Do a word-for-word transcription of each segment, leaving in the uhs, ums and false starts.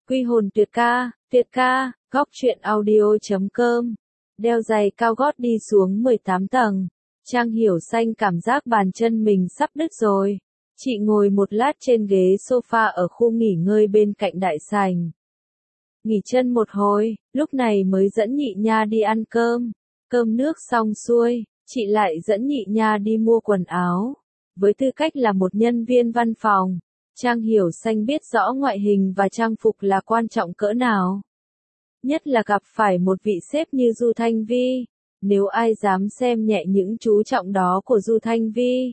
Quy hồn tuyệt ca, tuyệt ca, góc truyện audio.com. Đeo giày cao gót đi xuống mười tám tầng. Trang Hiểu Xanh cảm giác bàn chân mình sắp đứt rồi. Chị ngồi một lát trên ghế sofa ở khu nghỉ ngơi bên cạnh đại sảnh. Nghỉ chân một hồi, lúc này mới dẫn Nhị Nha đi ăn cơm. Cơm nước xong xuôi, chị lại dẫn Nhị Nha đi mua quần áo. Với tư cách là một nhân viên văn phòng, Trang Hiểu Xanh biết rõ ngoại hình và trang phục là quan trọng cỡ nào. Nhất là gặp phải một vị sếp như Du Thanh Vi, nếu ai dám xem nhẹ những chú trọng đó của Du Thanh Vi.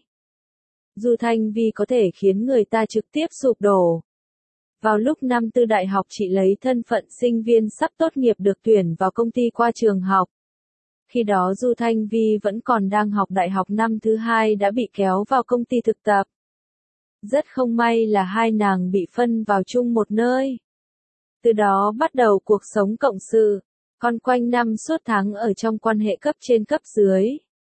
Du Thanh Vi có thể khiến người ta trực tiếp sụp đổ. Vào lúc năm tư đại học chị lấy thân phận sinh viên sắp tốt nghiệp được tuyển vào công ty qua trường học. Khi đó Du Thanh Vi vẫn còn đang học đại học năm thứ hai đã bị kéo vào công ty thực tập. Rất không may là hai nàng bị phân vào chung một nơi. Từ đó bắt đầu cuộc sống cộng sự, còn quanh năm suốt tháng ở trong quan hệ cấp trên cấp dưới.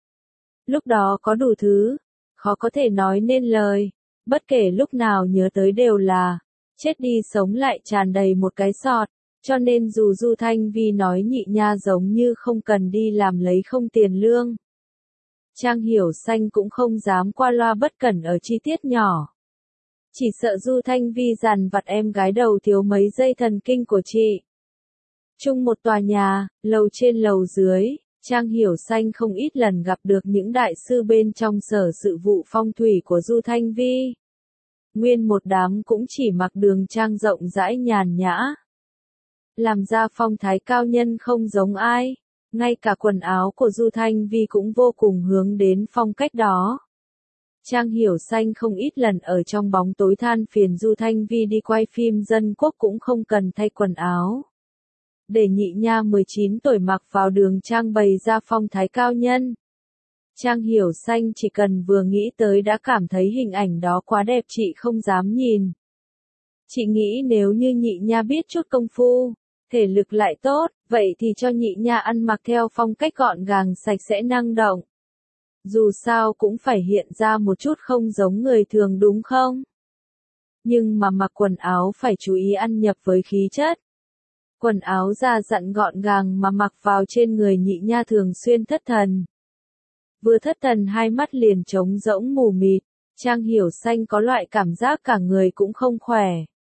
Lúc đó có đủ thứ, khó có thể nói nên lời, bất kể lúc nào nhớ tới đều là, chết đi sống lại tràn đầy một cái sọt, cho nên dù Du Thanh Vi nói Nhị Nha giống như không cần đi làm lấy không tiền lương. Trang Hiểu Xanh cũng không dám qua loa bất cẩn ở chi tiết nhỏ. Chỉ sợ Du Thanh Vi dằn vặt em gái đầu thiếu mấy giây thần kinh của chị. Chung một tòa nhà, lầu trên lầu dưới, Trang Hiểu Xanh không ít lần gặp được những đại sư bên trong sở sự vụ phong thủy của Du Thanh Vi. Nguyên một đám cũng chỉ mặc đường trang rộng rãi nhàn nhã. Làm ra phong thái cao nhân không giống ai, ngay cả quần áo của Du Thanh Vi cũng vô cùng hướng đến phong cách đó. Trang Hiểu Xanh không ít lần ở trong bóng tối than phiền Du Thanh Vi đi quay phim dân quốc cũng không cần thay quần áo. Để Nhị Nha mười chín tuổi mặc vào đường trang bày ra phong thái cao nhân. Trang Hiểu Xanh chỉ cần vừa nghĩ tới đã cảm thấy hình ảnh đó quá đẹp chị không dám nhìn. Chị nghĩ nếu như Nhị Nha biết chút công phu, thể lực lại tốt, vậy thì cho Nhị Nha ăn mặc theo phong cách gọn gàng sạch sẽ năng động. Dù sao cũng phải hiện ra một chút không giống người thường đúng không? Nhưng mà mặc quần áo phải chú ý ăn nhập với khí chất. Quần áo da dặn gọn gàng mà mặc vào trên người Nhị Nha thường xuyên thất thần. Vừa thất thần hai mắt liền trống rỗng mù mịt, Trang Hiểu Xanh có loại cảm giác cả người cũng không khỏe.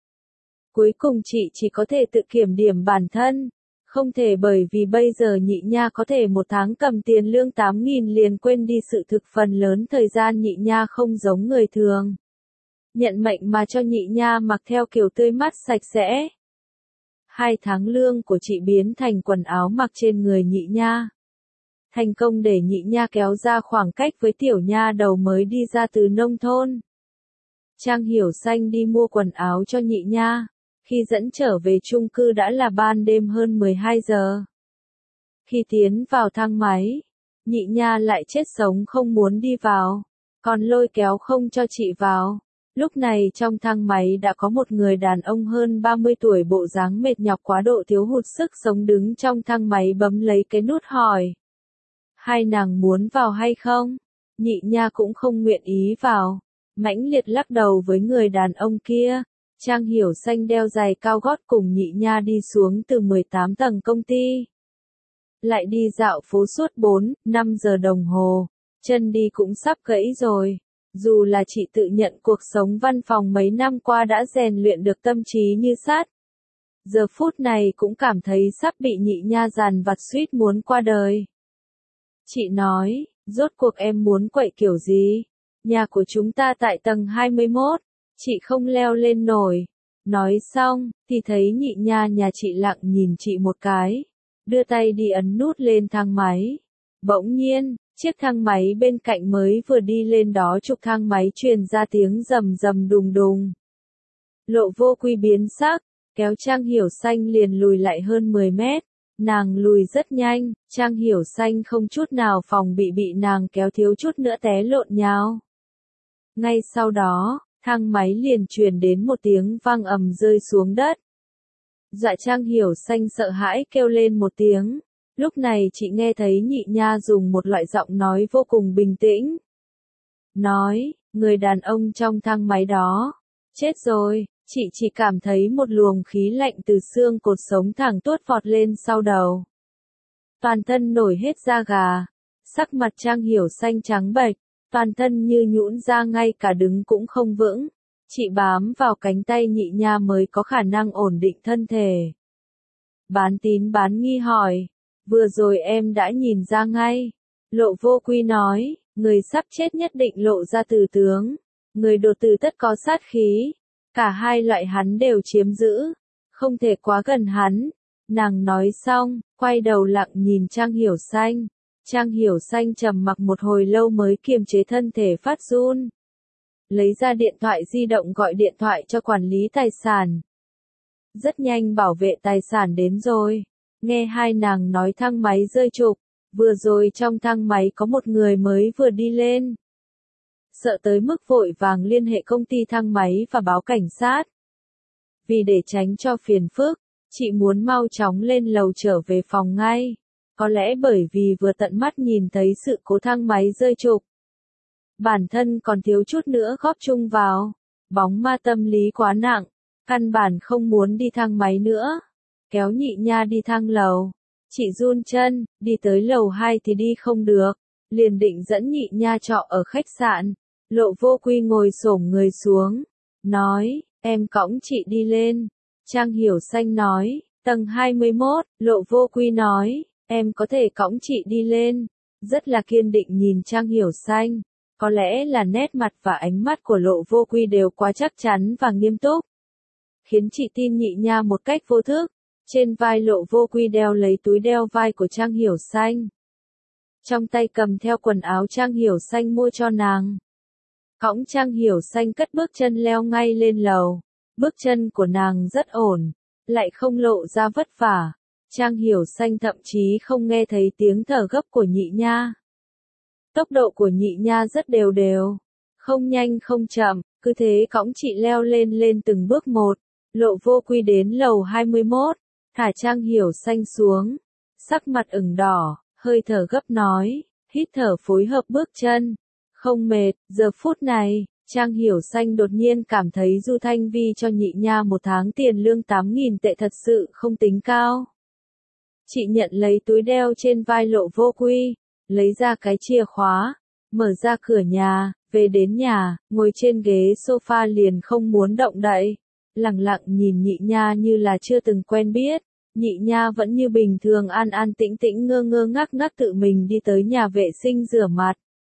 Cuối cùng chị chỉ có thể tự kiểm điểm bản thân. Không thể bởi vì bây giờ Nhị Nha có thể một tháng cầm tiền lương tám nghìn liền quên đi sự thực phần lớn thời gian Nhị Nha không giống người thường. Nhận mệnh mà cho Nhị Nha mặc theo kiểu tươi mát sạch sẽ. Hai tháng lương của chị biến thành quần áo mặc trên người Nhị Nha. Thành công để Nhị Nha kéo ra khoảng cách với tiểu nha đầu mới đi ra từ nông thôn. Trang Hiểu Xanh đi mua quần áo cho Nhị Nha. Khi dẫn trở về chung cư đã là ban đêm hơn mười hai giờ. Khi tiến vào thang máy, Nhị Nha lại chết sống không muốn đi vào, còn lôi kéo không cho chị vào. Lúc này trong thang máy đã có một người đàn ông hơn ba mươi tuổi bộ dáng mệt nhọc quá độ thiếu hụt sức sống đứng trong thang máy bấm lấy cái nút hỏi. Hai nàng muốn vào hay không? Nhị Nha cũng không nguyện ý vào, mãnh liệt lắc đầu với người đàn ông kia. Trang Hiểu Xanh đeo giày cao gót cùng Nhị Nha đi xuống từ mười tám tầng công ty. Lại đi dạo phố suốt bốn, năm giờ đồng hồ, chân đi cũng sắp gãy rồi. Dù là chị tự nhận cuộc sống văn phòng mấy năm qua đã rèn luyện được tâm trí như sắt. Giờ phút này cũng cảm thấy sắp bị Nhị Nha dằn vặt suýt muốn qua đời. Chị nói, rốt cuộc em muốn quậy kiểu gì? Nhà của chúng ta tại tầng hai mươi mốt. Chị không leo lên nổi. Nói xong, thì thấy Nhị Nha nhà chị lặng nhìn chị một cái. Đưa tay đi ấn nút lên thang máy. Bỗng nhiên, chiếc thang máy bên cạnh mới vừa đi lên đó trục thang máy truyền ra tiếng rầm rầm đùng đùng. Lộ Vô Quy biến sắc, kéo Trang Hiểu Xanh liền lùi lại hơn mười mét. Nàng lùi rất nhanh, Trang Hiểu Xanh không chút nào phòng bị bị nàng kéo thiếu chút nữa té lộn nhào. Ngay sau đó, thang máy liền truyền đến một tiếng vang ầm rơi xuống đất. Dạ Trang Hiểu Xanh sợ hãi kêu lên một tiếng. Lúc này chị nghe thấy Nhị Nha dùng một loại giọng nói vô cùng bình tĩnh. Nói, người đàn ông trong thang máy đó, chết rồi, Chị chỉ cảm thấy một luồng khí lạnh từ xương cột sống thẳng tuốt vọt lên sau đầu. Toàn thân nổi hết da gà, sắc mặt Trang Hiểu Xanh trắng bệch, toàn thân như nhũn ra ngay cả đứng cũng không vững. Chị bám vào cánh tay Nhị Nha mới có khả năng ổn định thân thể. Bán tín bán nghi hỏi, vừa rồi em đã nhìn ra ngay. Lộ Vô Quy nói, người sắp chết nhất định lộ ra từ tướng, người đột tử tất có sát khí, cả hai loại hắn đều chiếm giữ, không thể quá gần hắn. Nàng nói xong, quay đầu lặng nhìn Trang Hiểu Xanh. Trang Hiểu Xanh trầm mặc một hồi lâu mới kiềm chế thân thể phát run. Lấy ra điện thoại di động gọi điện thoại cho quản lý tài sản. Rất nhanh bảo vệ tài sản đến rồi. Nghe hai nàng nói thang máy rơi trục, vừa rồi trong thang máy có một người mới vừa đi lên. Sợ tới mức vội vàng liên hệ công ty thang máy và báo cảnh sát. Vì để tránh cho phiền phức, chị muốn mau chóng lên lầu trở về phòng ngay. Có lẽ bởi vì vừa tận mắt nhìn thấy sự cố thang máy rơi trục. Bản thân còn thiếu chút nữa góp chung vào. Bóng ma tâm lý quá nặng, căn bản không muốn đi thang máy nữa. Kéo Nhị Nha đi thang lầu. Chị run chân, đi tới lầu hai thì đi không được. Liền định dẫn Nhị Nha trọ ở khách sạn. Lộ Vô Quy ngồi xổm người xuống. Nói, em cõng chị đi lên. Trang Hiểu Xanh nói, tầng hai mươi mốt, Lộ Vô Quy nói, em có thể cõng chị đi lên. Rất là kiên định nhìn Trang Hiểu Xanh. Có lẽ là nét mặt và ánh mắt của Lộ Vô Quy đều quá chắc chắn và nghiêm túc. Khiến chị tin Nhị Nha một cách vô thức. Trên vai Lộ Vô Quy đeo lấy túi đeo vai của Trang Hiểu Xanh. Trong tay cầm theo quần áo Trang Hiểu Xanh mua cho nàng. Cõng Trang Hiểu Xanh cất bước chân leo ngay lên lầu. Bước chân của nàng rất ổn, lại không lộ ra vất vả. Trang Hiểu Xanh thậm chí không nghe thấy tiếng thở gấp của Nhị Nha. Tốc độ của Nhị Nha rất đều đều, không nhanh không chậm, cứ thế cõng chị leo lên lên từng bước một. Lộ Vô Quy đến lầu hai mươi mốt, thả Trang Hiểu Xanh xuống, sắc mặt ửng đỏ, hơi thở gấp nói, hít thở phối hợp bước chân, không mệt. Giờ phút này, Trang Hiểu Xanh đột nhiên cảm thấy Du Thanh Vi cho Nhị Nha một tháng tiền lương tám nghìn tệ thật sự không tính cao. Chị nhận lấy túi đeo trên vai Lộ Vô Quy, lấy ra cái chìa khóa, mở ra cửa nhà, về đến nhà, ngồi trên ghế sofa liền không muốn động đậy, lặng lặng nhìn Nhị Nha như là chưa từng quen biết. Nhị Nha vẫn như bình thường an an tĩnh tĩnh ngơ ngơ ngác ngác tự mình đi tới nhà vệ sinh rửa mặt,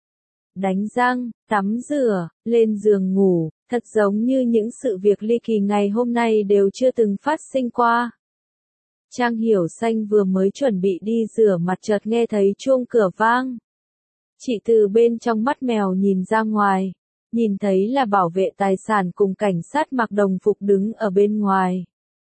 đánh răng, tắm rửa, lên giường ngủ, thật giống như những sự việc ly kỳ ngày hôm nay đều chưa từng phát sinh qua. Trang Hiểu Xanh vừa mới chuẩn bị đi rửa mặt chợt nghe thấy chuông cửa vang. Chị từ bên trong mắt mèo nhìn ra ngoài, nhìn thấy là bảo vệ tài sản cùng cảnh sát mặc đồng phục đứng ở bên ngoài.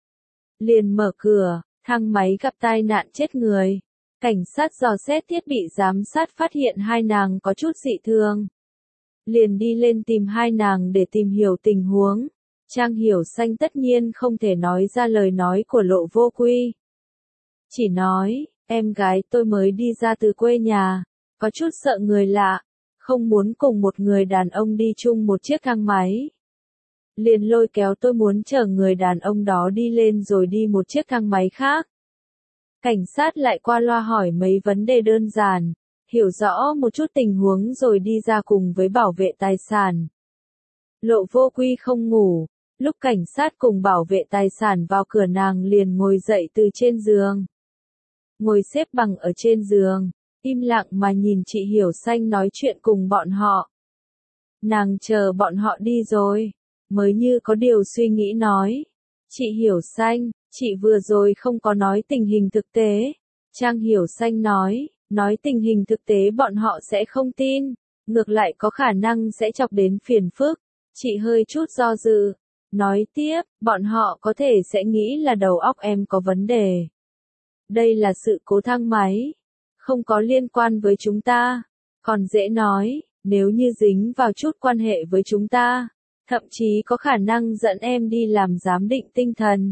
Liền mở cửa, thang máy gặp tai nạn chết người. Cảnh sát dò xét thiết bị giám sát phát hiện hai nàng có chút dị thường. Liền đi lên tìm hai nàng để tìm hiểu tình huống. Trang Hiểu Xanh tất nhiên không thể nói ra lời nói của Lộ Vô Quy. Chỉ nói, em gái tôi mới đi ra từ quê nhà, có chút sợ người lạ, không muốn cùng một người đàn ông đi chung một chiếc thang máy. Liền lôi kéo tôi muốn chở người đàn ông đó đi lên rồi đi một chiếc thang máy khác. Cảnh sát lại qua loa hỏi mấy vấn đề đơn giản, hiểu rõ một chút tình huống rồi đi ra cùng với bảo vệ tài sản. Lộ Vô Quy không ngủ, lúc cảnh sát cùng bảo vệ tài sản vào cửa nàng liền ngồi dậy từ trên giường. Ngồi xếp bằng ở trên giường, im lặng mà nhìn chị Hiểu Xanh nói chuyện cùng bọn họ. Nàng chờ bọn họ đi rồi, mới như có điều suy nghĩ nói. Chị Hiểu Xanh, chị vừa rồi không có nói tình hình thực tế. Trang Hiểu Xanh nói, nói tình hình thực tế bọn họ sẽ không tin, ngược lại có khả năng sẽ chọc đến phiền phức. Chị hơi chút do dự, nói tiếp, bọn họ có thể sẽ nghĩ là đầu óc em có vấn đề. Đây là sự cố thang máy, không có liên quan với chúng ta. Còn dễ nói, nếu như dính vào chút quan hệ với chúng ta, thậm chí có khả năng dẫn em đi làm giám định tinh thần.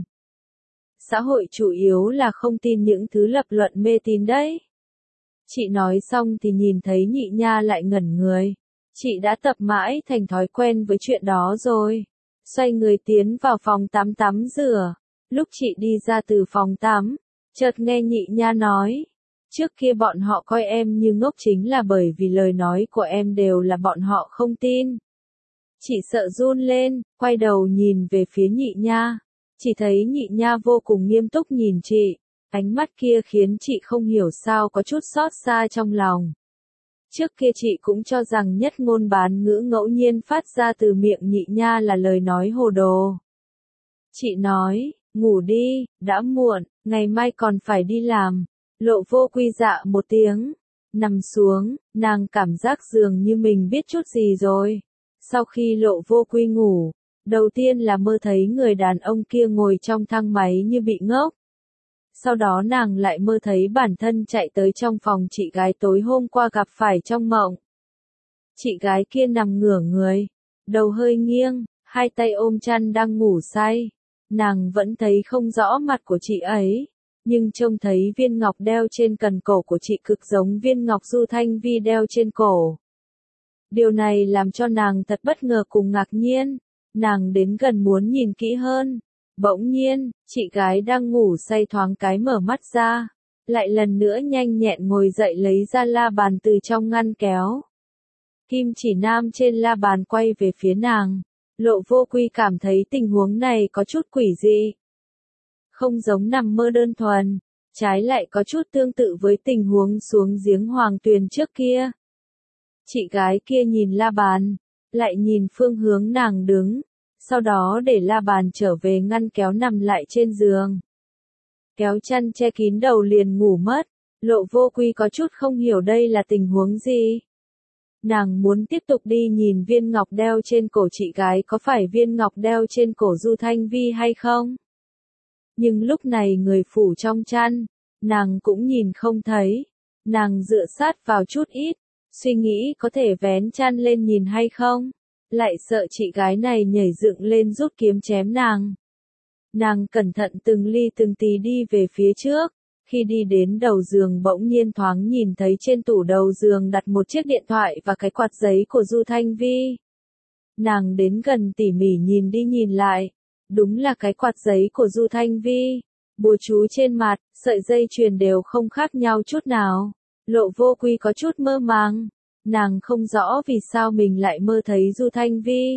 Xã hội chủ yếu là không tin những thứ lập luận mê tín đấy. Chị nói xong thì nhìn thấy Nhị Nha lại ngẩn người. Chị đã tập mãi thành thói quen với chuyện đó rồi. xoay người tiến vào phòng tắm tắm rửa. Lúc chị đi ra từ phòng tắm, chợt nghe Nhị Nha nói, trước kia bọn họ coi em như ngốc chính là bởi vì lời nói của em đều là bọn họ không tin. Chị sợ run lên, quay đầu nhìn về phía Nhị Nha, chỉ thấy Nhị Nha vô cùng nghiêm túc nhìn chị, ánh mắt kia khiến chị không hiểu sao có chút xót xa trong lòng. Trước kia chị cũng cho rằng nhất ngôn bán ngữ ngẫu nhiên phát ra từ miệng Nhị Nha là lời nói hồ đồ. Chị nói, ngủ đi, đã muộn, ngày mai còn phải đi làm. Lộ Vô Quy dạ một tiếng, nằm xuống, nàng cảm giác dường như mình biết chút gì rồi. Sau khi Lộ Vô Quy ngủ, đầu tiên là mơ thấy người đàn ông kia ngồi trong thang máy như bị ngốc. Sau đó nàng lại mơ thấy bản thân chạy tới trong phòng chị gái tối hôm qua gặp phải trong mộng. Chị gái kia nằm ngửa người, đầu hơi nghiêng, hai tay ôm chăn đang ngủ say. Nàng vẫn thấy không rõ mặt của chị ấy, nhưng trông thấy viên ngọc đeo trên cần cổ của chị cực giống viên ngọc Du Thanh Vi đeo trên cổ. Điều này làm cho nàng thật bất ngờ cùng ngạc nhiên, nàng đến gần muốn nhìn kỹ hơn. Bỗng nhiên, chị gái đang ngủ say thoáng cái mở mắt ra, lại lần nữa nhanh nhẹn ngồi dậy lấy ra la bàn từ trong ngăn kéo. Kim chỉ nam trên la bàn quay về phía nàng, Lộ Vô Quy cảm thấy tình huống này có chút quỷ dị. Không giống nằm mơ đơn thuần, trái lại có chút tương tự với tình huống xuống giếng Hoàng Tuyền trước kia. Chị gái kia nhìn la bàn, lại nhìn phương hướng nàng đứng, sau đó để la bàn trở về ngăn kéo nằm lại trên giường. Kéo chăn che kín đầu liền ngủ mất, Lộ Vô Quy có chút không hiểu đây là tình huống gì. Nàng muốn tiếp tục đi nhìn viên ngọc đeo trên cổ chị gái có phải viên ngọc đeo trên cổ Du Thanh Vi hay không? Nhưng lúc này người phủ trong chăn, nàng cũng nhìn không thấy. Nàng dựa sát vào chút ít, suy nghĩ có thể vén chăn lên nhìn hay không? Lại sợ chị gái này nhảy dựng lên rút kiếm chém nàng. Nàng cẩn thận từng ly từng tí đi về phía trước. Khi đi đến đầu giường bỗng nhiên thoáng nhìn thấy trên tủ đầu giường đặt một chiếc điện thoại và cái quạt giấy của Du Thanh Vi. Nàng đến gần tỉ mỉ nhìn đi nhìn lại. Đúng là cái quạt giấy của Du Thanh Vi. Bùa chú trên mặt, sợi dây chuyền đều không khác nhau chút nào. Lộ Vô Quy có chút mơ màng. Nàng không rõ vì sao mình lại mơ thấy Du Thanh Vi.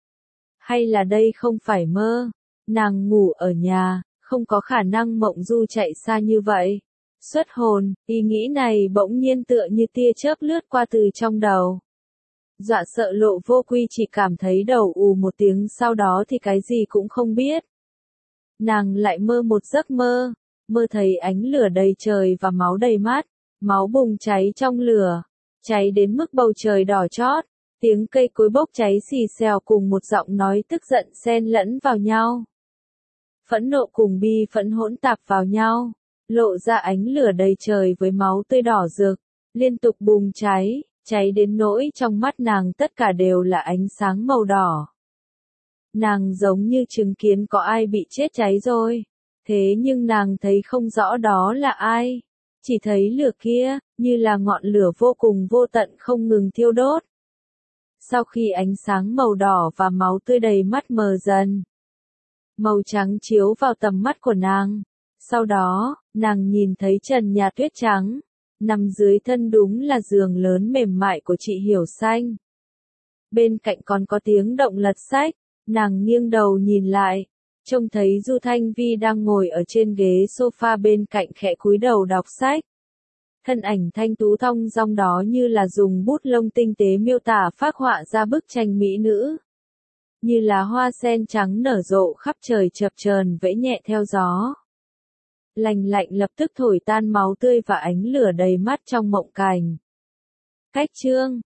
Hay là đây không phải mơ? Nàng ngủ ở nhà, không có khả năng mộng du chạy xa như vậy. Xuất hồn, ý nghĩ này bỗng nhiên tựa như tia chớp lướt qua từ trong đầu. Dọa sợ Lộ Vô Quy chỉ cảm thấy đầu ù một tiếng, sau đó thì cái gì cũng không biết. Nàng lại mơ một giấc mơ, mơ thấy ánh lửa đầy trời và máu đầy mắt, máu bùng cháy trong lửa, cháy đến mức bầu trời đỏ chót, tiếng cây cối bốc cháy xì xèo cùng một giọng nói tức giận xen lẫn vào nhau. Phẫn nộ cùng bi phẫn hỗn tạp vào nhau, lộ ra ánh lửa đầy trời với máu tươi đỏ rực, liên tục bùng cháy, cháy đến nỗi trong mắt nàng tất cả đều là ánh sáng màu đỏ. Nàng giống như chứng kiến có ai bị chết cháy rồi, thế nhưng nàng thấy không rõ đó là ai, chỉ thấy lửa kia, như là ngọn lửa vô cùng vô tận không ngừng thiêu đốt. Sau khi ánh sáng màu đỏ và máu tươi đầy mắt mờ dần, màu trắng chiếu vào tầm mắt của nàng. Sau đó, nàng nhìn thấy trần nhà tuyết trắng, nằm dưới thân đúng là giường lớn mềm mại của chị Hiểu Xanh. Bên cạnh còn có tiếng động lật sách, nàng nghiêng đầu nhìn lại, trông thấy Du Thanh Vi đang ngồi ở trên ghế sofa bên cạnh khẽ cúi đầu đọc sách. Thân ảnh thanh tú thong dong đó như là dùng bút lông tinh tế miêu tả phác họa ra bức tranh mỹ nữ. Như là hoa sen trắng nở rộ khắp trời chập chờn vẫy nhẹ theo gió. Lành lạnh lập tức thổi tan máu tươi và ánh lửa đầy mắt trong mộng cảnh. Cách chương